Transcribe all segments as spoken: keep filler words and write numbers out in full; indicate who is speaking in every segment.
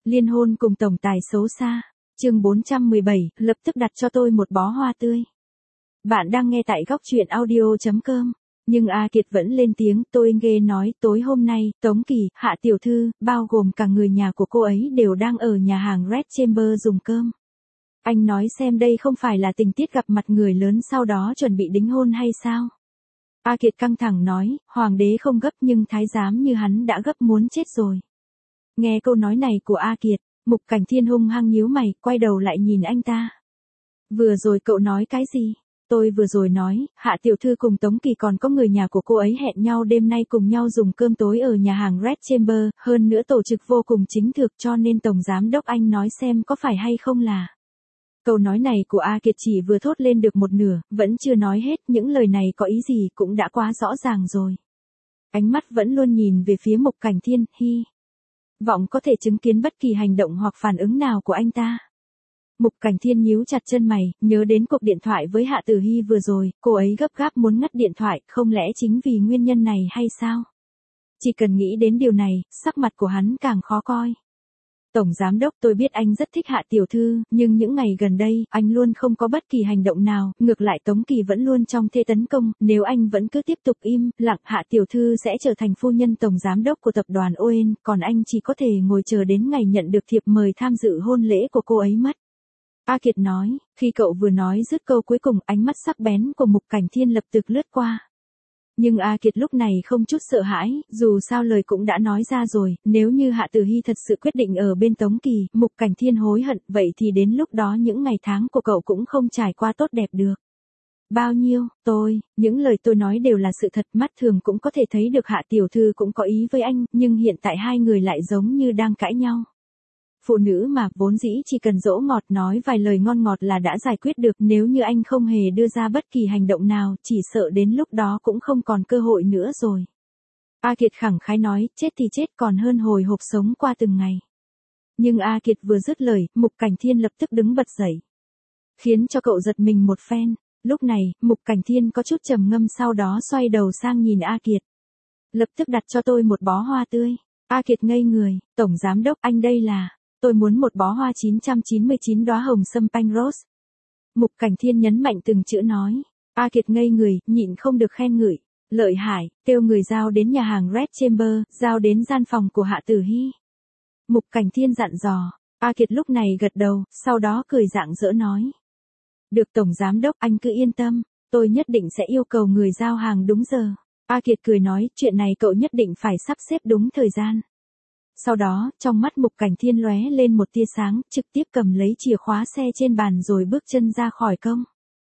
Speaker 1: Liên hôn cùng tổng tài xấu xa. Chương bốn trăm mười bảy, lập tức đặt cho tôi một bó hoa tươi. Bạn đang nghe tại góc truyện audio chấm com. Nhưng A Kiệt vẫn lên tiếng, tôi nghe nói tối hôm nay, Tống Kỳ, Hạ tiểu thư, bao gồm cả người nhà của cô ấy đều đang ở nhà hàng Red Chamber dùng cơm. Anh nói xem đây không phải là tình tiết gặp mặt người lớn sau đó chuẩn bị đính hôn hay sao? A Kiệt căng thẳng nói, hoàng đế không gấp nhưng thái giám như hắn đã gấp muốn chết rồi. Nghe câu nói này của A Kiệt, Mục Cảnh Thiên hung hăng nhíu mày, quay đầu lại nhìn anh ta. Vừa rồi cậu nói cái gì? Tôi vừa rồi nói, Hạ tiểu thư cùng Tống Kỳ còn có người nhà của cô ấy hẹn nhau đêm nay cùng nhau dùng cơm tối ở nhà hàng Red Chamber, hơn nữa tổ chức vô cùng chính thực cho nên Tổng Giám Đốc anh nói xem có phải hay không là. Câu nói này của A Kiệt chỉ vừa thốt lên được một nửa, vẫn chưa nói hết, những lời này có ý gì cũng đã quá rõ ràng rồi. Ánh mắt vẫn luôn nhìn về phía Mục Cảnh Thiên, hy vọng có thể chứng kiến bất kỳ hành động hoặc phản ứng nào của anh ta. Mục Cảnh Thiên nhíu chặt chân mày, nhớ đến cuộc điện thoại với Hạ Tử Hy vừa rồi, cô ấy gấp gáp muốn ngắt điện thoại, không lẽ chính vì nguyên nhân này hay sao? Chỉ cần nghĩ đến điều này, sắc mặt của hắn càng khó coi. Tổng Giám Đốc, tôi biết anh rất thích Hạ tiểu thư, nhưng những ngày gần đây, anh luôn không có bất kỳ hành động nào, ngược lại Tống Kỳ vẫn luôn trong thế tấn công, nếu anh vẫn cứ tiếp tục im lặng, Hạ tiểu thư sẽ trở thành phu nhân Tổng Giám Đốc của tập đoàn Oen, còn anh chỉ có thể ngồi chờ đến ngày nhận được thiệp mời tham dự hôn lễ của cô ấy mất. A Kiệt nói, khi cậu vừa nói dứt câu cuối cùng, ánh mắt sắc bén của Mục Cảnh Thiên lập tức lướt qua. Nhưng A Kiệt lúc này không chút sợ hãi, dù sao lời cũng đã nói ra rồi, nếu như Hạ Tử Hy thật sự quyết định ở bên Tống Kỳ, Mục Cảnh Thiên hối hận, vậy thì đến lúc đó những ngày tháng của cậu cũng không trải qua tốt đẹp được. Bao nhiêu, tôi, những lời tôi nói đều là sự thật, mắt thường cũng có thể thấy được Hạ tiểu thư cũng có ý với anh, nhưng hiện tại hai người lại giống như đang cãi nhau. Phụ nữ mà, vốn dĩ chỉ cần dỗ ngọt nói vài lời ngon ngọt là đã giải quyết được, nếu như anh không hề đưa ra bất kỳ hành động nào, chỉ sợ đến lúc đó cũng không còn cơ hội nữa rồi. A Kiệt khẳng khái nói, chết thì chết còn hơn hồi hộp sống qua từng ngày. Nhưng A Kiệt vừa dứt lời, Mục Cảnh Thiên lập tức đứng bật dậy. Khiến cho cậu giật mình một phen, lúc này, Mục Cảnh Thiên có chút trầm ngâm sau đó xoay đầu sang nhìn A Kiệt. Lập tức đặt cho tôi một bó hoa tươi. A Kiệt ngây người, Tổng Giám Đốc anh đây là... Tôi muốn một bó hoa chín trăm chín mươi chín đóa hồng sâm panh rose. Mục Cảnh Thiên nhấn mạnh từng chữ nói. A Kiệt ngây người, nhịn không được khen ngợi. Lợi hại, kêu người giao đến nhà hàng Red Chamber, giao đến gian phòng của Hạ Tử Hy. Mục Cảnh Thiên dặn dò. A Kiệt lúc này gật đầu, sau đó cười rạng rỡ nói. Được Tổng Giám Đốc, anh cứ yên tâm, tôi nhất định sẽ yêu cầu người giao hàng đúng giờ. A Kiệt cười nói, chuyện này cậu nhất định phải sắp xếp đúng thời gian. Sau đó, trong mắt Mục Cảnh Thiên lóe lên một tia sáng, trực tiếp cầm lấy chìa khóa xe trên bàn rồi bước chân ra khỏi công.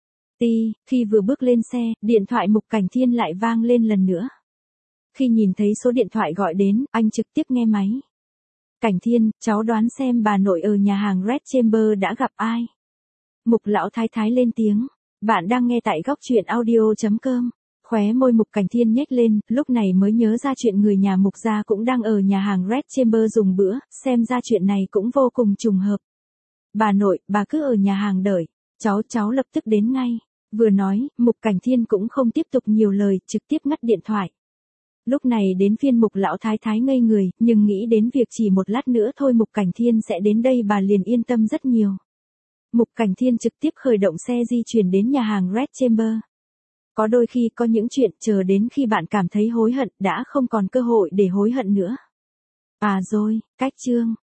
Speaker 1: Ti, khi vừa bước lên xe, điện thoại Mục Cảnh Thiên lại vang lên lần nữa. Khi nhìn thấy số điện thoại gọi đến, anh trực tiếp nghe máy. Cảnh Thiên, cháu đoán xem bà nội ở nhà hàng Red Chamber đã gặp ai? Mục lão thái thái lên tiếng. Bạn đang nghe tại góc truyện audio chấm com. Khóe môi Mục Cảnh Thiên nhếch lên, lúc này mới nhớ ra chuyện người nhà Mục gia cũng đang ở nhà hàng Red Chamber dùng bữa, xem ra chuyện này cũng vô cùng trùng hợp. Bà nội, bà cứ ở nhà hàng đợi, cháu cháu lập tức đến ngay. Vừa nói, Mục Cảnh Thiên cũng không tiếp tục nhiều lời, trực tiếp ngắt điện thoại. Lúc này đến phiên Mục lão thái thái ngây người, nhưng nghĩ đến việc chỉ một lát nữa thôi Mục Cảnh Thiên sẽ đến đây bà liền yên tâm rất nhiều. Mục Cảnh Thiên trực tiếp khởi động xe di chuyển đến nhà hàng Red Chamber. Có đôi khi có những chuyện chờ đến khi bạn cảm thấy hối hận đã không còn cơ hội để hối hận nữa. À rồi, cách chương.